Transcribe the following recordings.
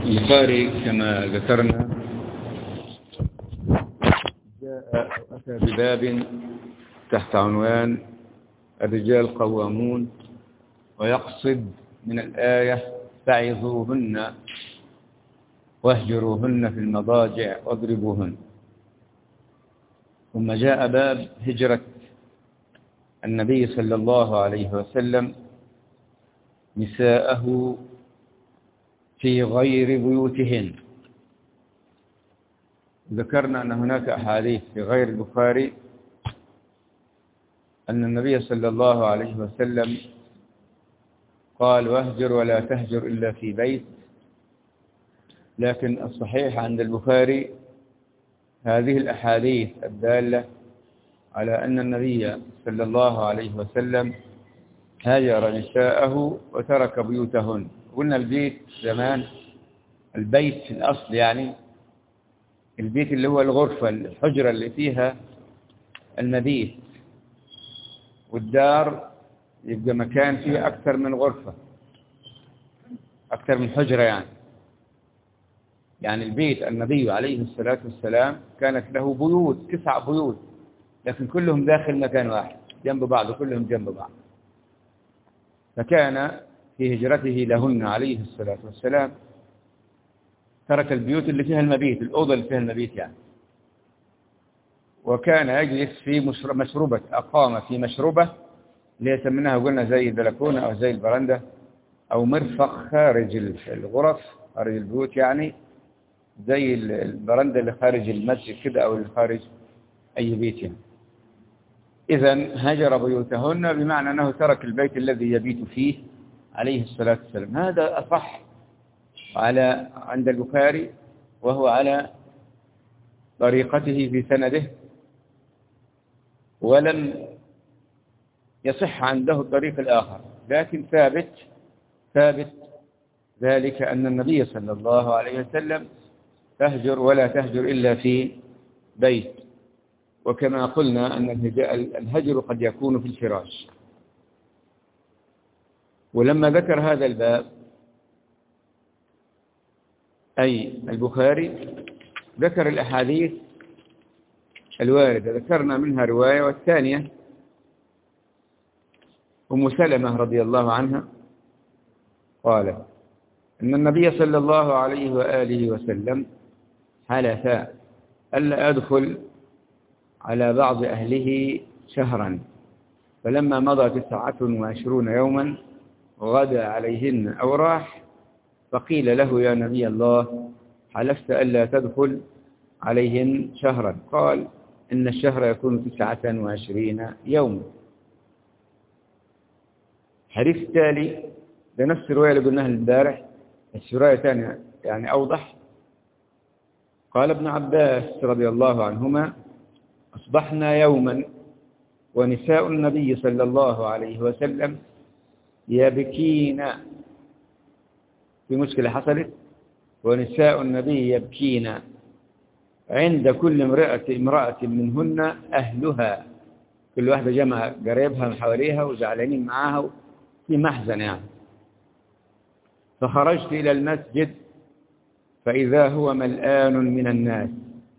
البخاري كما ذكرنا أتى بباب تحت عنوان الرجال قوامون، ويقصد من الآية فعظوهن واهجروهن في المضاجع واضربوهن. ثم جاء باب هجرة النبي صلى الله عليه وسلم نساءه في غير بيوتهن. ذكرنا أن هناك أحاديث في غير البخاري أن النبي صلى الله عليه وسلم قال واهجر ولا تهجر إلا في بيت، لكن الصحيح عند البخاري هذه الأحاديث الدالة على أن النبي صلى الله عليه وسلم هاجر نساءه وترك بيوتهن. قلنا البيت زمان، البيت في الأصل يعني البيت اللي هو الغرفة، الحجرة اللي فيها المبيت، والدار يبقى مكان فيه أكثر من غرفة، أكثر من حجرة يعني البيت النبي عليه الصلاة والسلام كانت له بيوت، 9 بيوت، لكن كلهم داخل مكان واحد جنب بعض، كلهم جنب بعض. فكان في هجرته لهن عليه الصلاة والسلام ترك البيوت اللي فيها المبيت، الأوضة اللي فيها المبيت يعني، وكان يجلس في مشروبة، أقام في مشروبة اللي يسمونها قلنا زي البلكونة أو زي البرندة أو مرفق خارج الغرف، خارج البيوت يعني، زي البرندة اللي خارج المسجد كده أو اللي خارج أي بيت يعني. إذن هجر بيوتهن بمعنى أنه ترك البيت الذي يبيت فيه عليه الصلاة والسلام. هذا أصح عند البخاري، وهو على طريقته في سنده، ولم يصح عنده الطريق الآخر، لكن ثابت ذلك أن النبي صلى الله عليه وسلم تهجر ولا تهجر إلا في بيت. وكما قلنا أن الهجر قد يكون في الفراش. ولما ذكر هذا الباب أي البخاري ذكر الأحاديث الواردة، ذكرنا منها رواية، والثانية أم سلمة رضي الله عنها قالت أن النبي صلى الله عليه وآله وسلم حلف ألا أدخل على بعض أهله شهرا، فلما مضى 29 يوما غدا عليهن أو راح، فقيل له يا نبي الله حلفت ألا تدخل عليهن شهرا؟ قال إن الشهر يكون 29 يوما. الحديث التالي بنفس الرواية اللي قلناها البارح، الرواية ثانية يعني أوضح. قال ابن عباس رضي الله عنهما أصبحنا يوما ونساء النبي صلى الله عليه وسلم يبكين، في مشكلة حصلت، ونساء النبي يبكين عند كل امرأة منهن أهلها، كل واحدة جمع قريبها من حواليها وزعلانين معاها في محزن يعني. فخرجت إلى المسجد فإذا هو ملآن من الناس،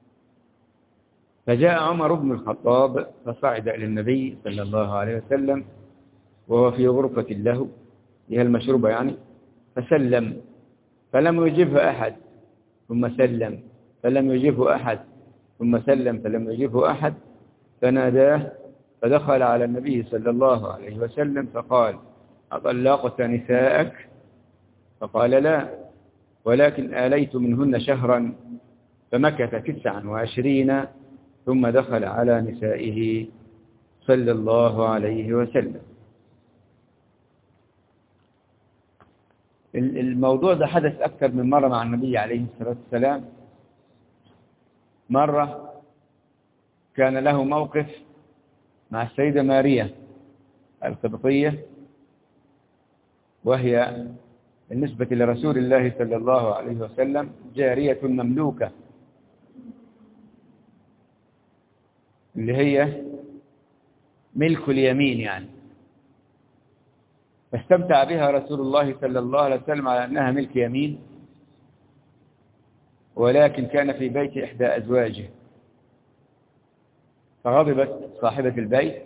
فجاء عمر بن الخطاب فصعد إلى النبي صلى الله عليه وسلم وهو في غرفة له، هي المشروبة يعني، فسلم فلم يجبه أحد، ثم سلم فلم يجبه أحد، ثم سلم فلم يجبه أحد، فناداه فدخل على النبي صلى الله عليه وسلم فقال أطلقت نساءك؟ فقال لا، ولكن آليت منهن شهرا. فمكث 29 ثم دخل على نسائه صلى الله عليه وسلم. الموضوع ده حدث أكثر من مرة مع النبي عليه الصلاة والسلام. مرة كان له موقف مع السيدة ماريا القبطية، وهي بالنسبة لرسول الله صلى الله عليه وسلم جارية مملوكة، اللي هي ملك اليمين يعني، فاستمتع بها رسول الله صلى الله عليه وسلم على أنها ملك يمين، ولكن كان في بيت إحدى أزواجه، فغضبت صاحبة البيت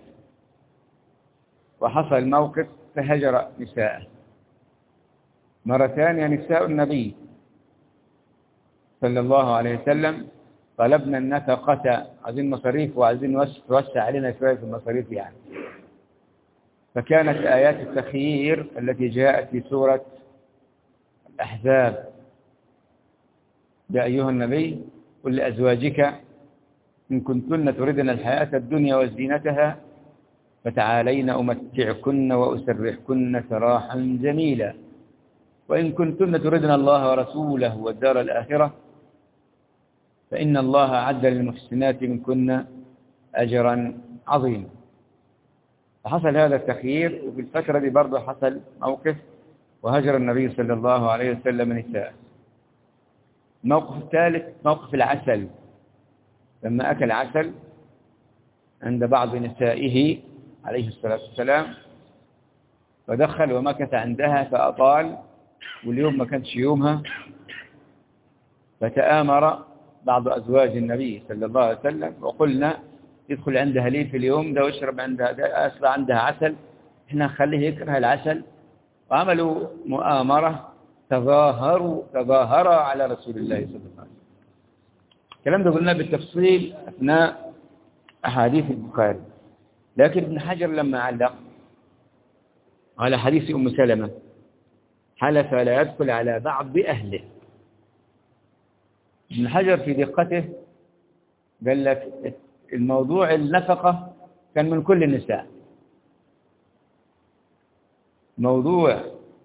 وحصل الموقف فهجر نساءه. مرة ثانية نساء النبي صلى الله عليه وسلم طلبنا النفقة، عايزين مصاريف وعايزين توسع علينا شوية في المصاريف يعني. فكانت آيات التخيير التي جاءت في سورة الأحزاب: يا أيها النبي قل لأزواجك إن كنتن تردن الحياة الدنيا وزينتها فتعالين أمتعكن وأسرحكن سراحا جميلا، وإن كنتن تردن الله ورسوله والدار الآخرة فإن الله أعد للمحسنات منكن أجرا عظيما. فحصل هذا التخيير، وفي الفترة دي برضه حصل موقف وهجر النبي صلى الله عليه وسلم نساء. الموقف الثالث موقف العسل، لما أكل عسل عند بعض نسائه عليه الصلاة والسلام فدخل ومكث عندها فأطال، واليوم ما كانش يومها، فتآمر بعض أزواج النبي صلى الله عليه وسلم وقلنا يدخل عندها ليه في اليوم ده ويشرب عندها ده، أصلا عندها عسل، إحنا نخليه يكره العسل. وعملوا مؤامرة، تظاهروا على رسول الله صلى الله عليه وسلم. الكلام ده قلنا بالتفصيل أثناء أحاديث البخاري، لكن ابن حجر لما علق على حديث أم سلمة حلف لا يدخل على بعض أهله. ابن حجر في دقته قال لك الموضوع النفقة كان من كل النساء، موضوع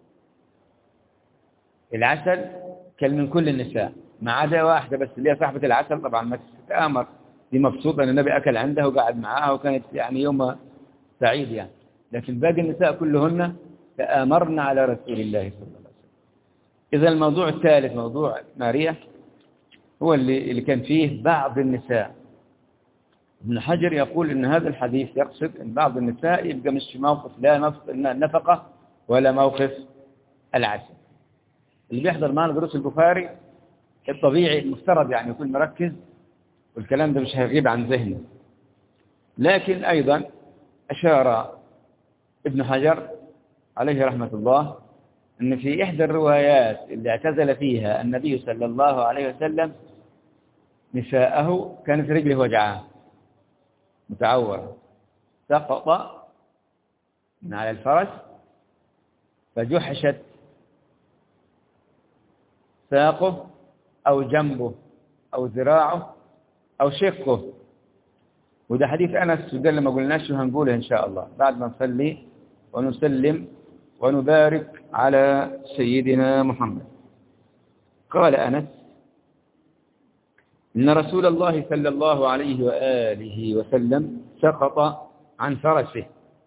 العسل كان من كل النساء ما عدا واحدة بس اللي هي صاحبة العسل. طبعا ما تتآمر، دي مبسوطة أن النبي أكل عندها وقعد معاها وكانت يعني يوم سعيد يعني، لكن باقي النساء كلهن تآمرن على رسول الله صلى الله عليه وسلم. إذا الموضوع الثالث موضوع ماريا هو اللي كان فيه بعض النساء. ابن حجر يقول إن هذا الحديث يقصد أن بعض النساء يبقى مش موقف لا نفقة ولا موقف العسل. اللي بيحضر معنا دروس البخاري الطبيعي المفترض يعني يكون مركز والكلام ده مش هيغيب عن ذهنه. لكن أيضا أشار ابن حجر عليه رحمة الله أن في إحدى الروايات اللي اعتزل فيها النبي صلى الله عليه وسلم نساءه كانت رجله وجعاه متعور، سقط من على الفرس فجحشت ساقه أو جنبه أو ذراعه أو شقه. وده حديث أنس، وده اللي ما قلناش وهنقوله إن شاء الله بعد ما نصلي ونسلم ونبارك على سيدنا محمد. قال أنس إن رسول الله صلى الله عليه وآله وسلم سقط عن فرسه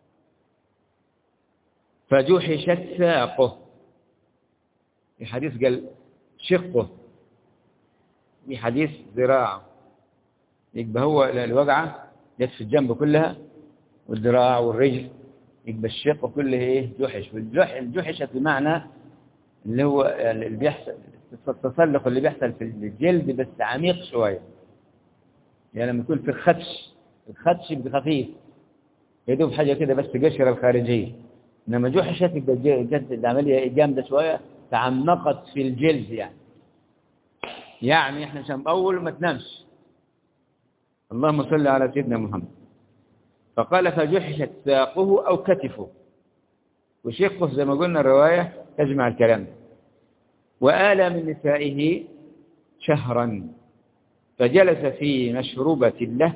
فجحشت ساقه، في حديث قال شقه، في حديث ذراعه، يبقى هو الوجعة جت في الجنب كلها والذراع والرجل، يبقى الشق كله ايه جحش. والجحشة بمعنى اللي هو اللي بيحصل التسلق اللي بيحصل في الجلد بس عميق شوية، يعني لما يكون في الخدش بخفيف يدوب حاجة كده بس قشرة الخارجية، إنما جحشت يبقى جد العملية جامدة شوية تعمقت في الجلد يعني احنا عشان نطول ما تنامش. اللهم صل على سيدنا محمد. فقال فجحشت ساقه أو كتفه، وشقه زي ما قلنا الرواية تجمع الكلام. وآل من نسائه شهرا فجلس في مشروبة له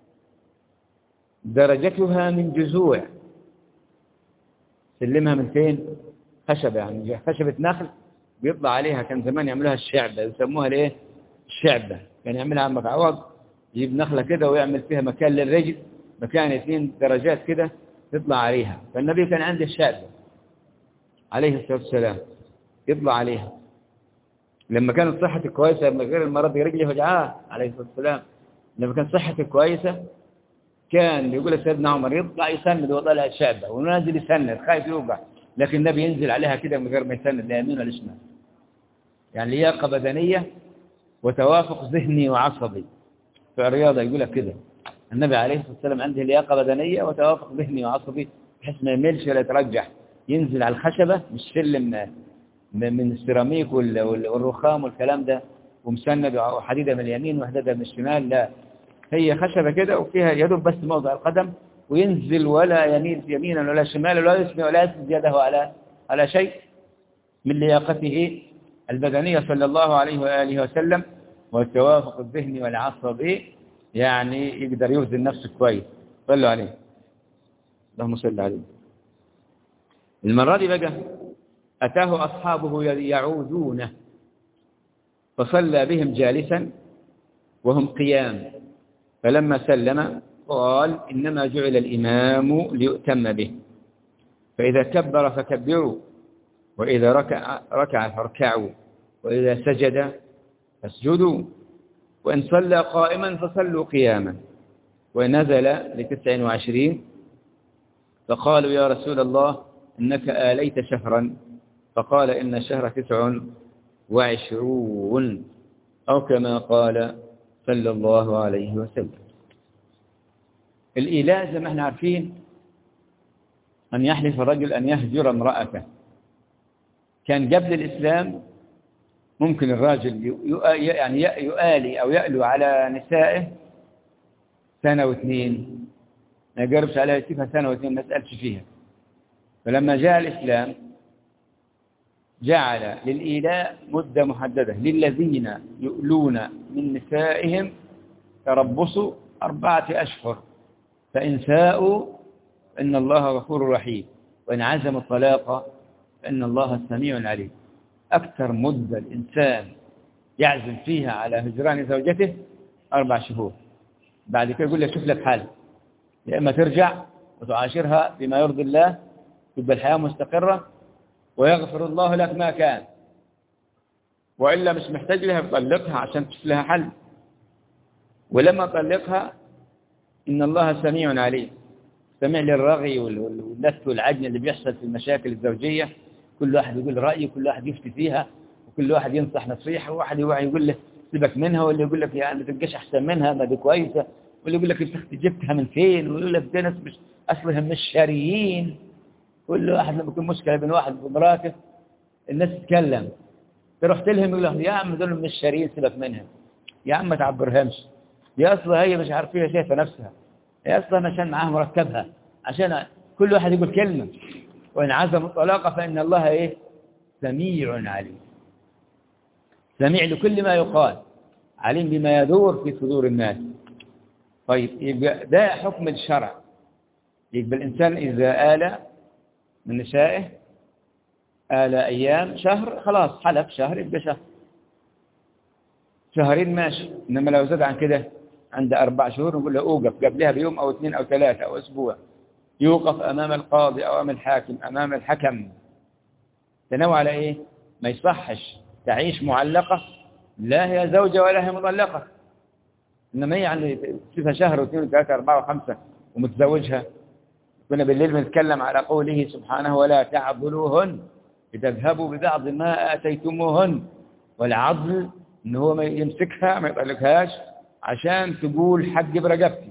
درجتها من جذوع، سلمها من فين؟ خشبة، يعني خشبة نخل بيطلع عليها، كان زمان يعملوها الشعبة، يسموها الايه؟ الشعبة. كان يعملها عمك عوض، يجيب نخلة كده ويعمل فيها مكان للرجل، مكان 2 درجات كده تطلع عليها. فالنبي كان عنده الشعبة عليه الصلاة والسلام يطلع عليها لما كانت صحته كويسة، من غير المرض رجله وجعاه عليه الصلاة والسلام. لما كانت صحته كويسة كان يقول سيدنا عمر يطلع يسند وطلع الشعبة ونازل يسند خايف يوقع، لكن النبي ينزل عليها كده من غير ما يسند لا يمين ولا شمال، يعني لياقة بدنية وتوافق ذهني وعصبي. في الرياضة يقول لك كده النبي عليه الصلاة والسلام عنده لياقة بدنية وتوافق ذهني وعصبي، بحيث ما يميلش ولا يترجح، ينزل على الخشبة مش سلم من السيراميك والرخام والكلام ده ومسند وحديدة من اليمين وحديدة من الشمال، لا، هي خشبة كده وفيها يدب بس موضع القدم، وينزل ولا يمين يمينا ولا شمالا ولا يسمي ولا يسند يده على شيء من لياقته البدنية صلى الله عليه وآله وسلم. والتوافق الذهني والعصبي يعني يقدر يوزن نفسه كويس. صلوا عليه، اللهم صل عليه. المرة دي بقى أتاه أصحابه يعودونه فصلى بهم جالسا وهم قيام، فلما سلم قال إنما جعل الإمام ليؤتم به، فإذا كبر فكبروا، وإذا ركع فاركعوا، وإذا سجد فاسجدوا، وإن صلى قائما فصلوا قياما. ونزل ل29 فقالوا يا رسول الله إنك آليت شهرا، فقال إن الشهر 29 أو كما قال صلى الله عليه وسلم. الإيلاء زي ما احنا عارفين أن يحلف الرجل أن يهجر امرأته. كان قبل الإسلام ممكن الراجل يعني يؤالي أو يألو على نسائه 1 و2 ما يقربش عليها، يسيبها 1 و2 ما يسألش فيها. فلما جاء الإسلام جعل للإيلاء مدة محددة للذين يؤلون من نسائهم تربصوا 4 أشهر، فإن فاءوا فإن الله غفور رحيم، وإن عزموا الطلاق فإن الله سميع عليم. أكثر مدة الإنسان يعزم فيها على هجران زوجته 4 شهور. بعد كده يقول لك شوف لك حل، يا إما ترجع وتعاشرها بما يرضي الله تبقى الحياة مستقرة ويغفر الله لك ما كان، وإلا مش محتاج لها تطلقها عشان تشوف لها حل. ولما تطلقها إن الله سميع عليم، سميع للرغي واللت والعجن اللي بيحصل في المشاكل الزوجية. كل واحد يقول رأيه، كل واحد يفتي فيها، وكل واحد ينصح نصيحة، وواحد يقول له سيبك منها، واللي يقول لك يعني ما تبقاش أحسن منها، ما دي كويسة، واللي يقول لك انت جبتها من فين، ويقول لك ده ناس مش أصلهم مش شريين. كل واحد لما يكون مشكلة بين واحد ومراته الناس تتكلم، تروح تلهم يقول لهم يا عم دول مش شريين سيبك منها، يا عم ما تعبرهمش، يا أصلا هي مش عارفة شايفة نفسها، يا أصلا عشان معاها مركبها، عشان كل واحد يقول كلمة. وإن عزموا الطلاق فإن الله إيه؟ سميع عليم، سميع لكل ما يقال، عليم بما يدور في صدور الناس. طيب يبقى ده حكم الشرع. يبقى الإنسان إذا آل من نسائه آل أيام شهر خلاص حلف شهر يبقى شهر، 2 ماشي. إنما لو زاد عن كده عند 4 شهور نقول له أوقف قبلها بيوم أو 2 أو 3 أو أسبوع، يوقف أمام القاضي أو أمام الحاكم أمام الحكم. تنوع على إيه؟ ما يصحش تعيش معلقة، لا هي زوجة ولا هي مطلقة، إنما هي يعني تشوفها شهر و2 و3 و4 و5 ومتزوجها. كنا بالليل بنتكلم على قوله سبحانه ولا تعضلوهن لتذهبوا ببعض ما آتيتموهن، والعضل إن هو ما يمسكها ما يطلقهاش عشان تقول حق برقبتي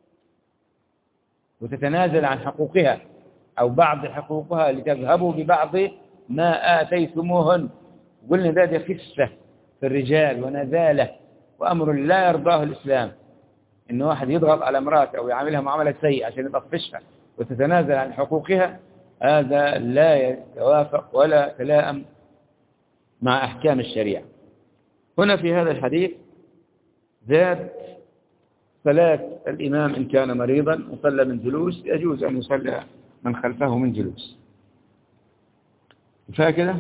وتتنازل عن حقوقها أو بعض حقوقها لتذهبوا ببعض ما آتيتموهن. قلنا ده خسة في الرجال ونزالة وأمر لا يرضاه الإسلام، إن واحد يضغط على امرأة أو يعاملها معاملة سيئة عشان يطفشها وتتنازل عن حقوقها، هذا لا يتوافق ولا تلائم مع أحكام الشريعة. هنا في هذا الحديث زاد صلاة الإمام إن كان مريضا وصلى من جلوس، يجوز أن يصلى من خلفه من جلوس. كفاية كده؟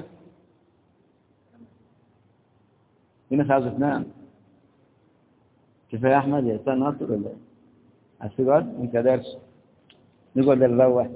في ناس عاوزة تنام. كفاية يا أحمد يا أستاذ ناصر ولا هتقعد؟ أنت دارس نقعد نروح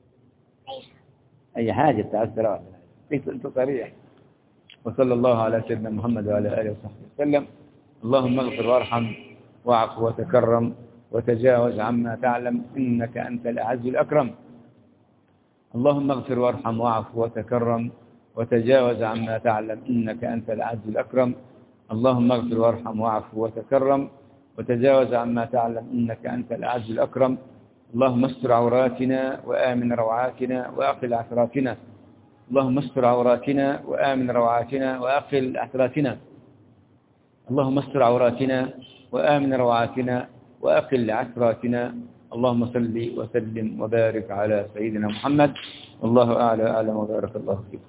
أي حاجة أنت عاوز تروح، أنت صريح. وصلى الله على سيدنا محمد وعلى آله وصحبه وسلم. اللهم اغفر وارحم واعف وتكرم وتجاوز عما تعلم إنك أنت الأعز الأكرم. اللهم اغفر وارحم واعف وتكرم وتجاوز عما تعلم إنك أنت الأعز الأكرم. اللهم اغفر وارحم واعف وتكرم وتجاوز عما تعلم إنك أنت الأعز الأكرم. اللهم استر عوراتنا وآمن روعاتنا وأقل عثراتنا. اللهم استر عوراتنا وآمن روعاتنا وأقل عثراتنا. اللهم استر عوراتنا وآمن روعاتنا وأقل عثراتنا. اللهم صل وسلم وبارك على سيدنا محمد. والله أعلى أعلم وبارك الله فيكم.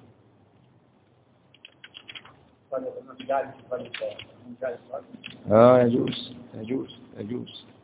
يجوز.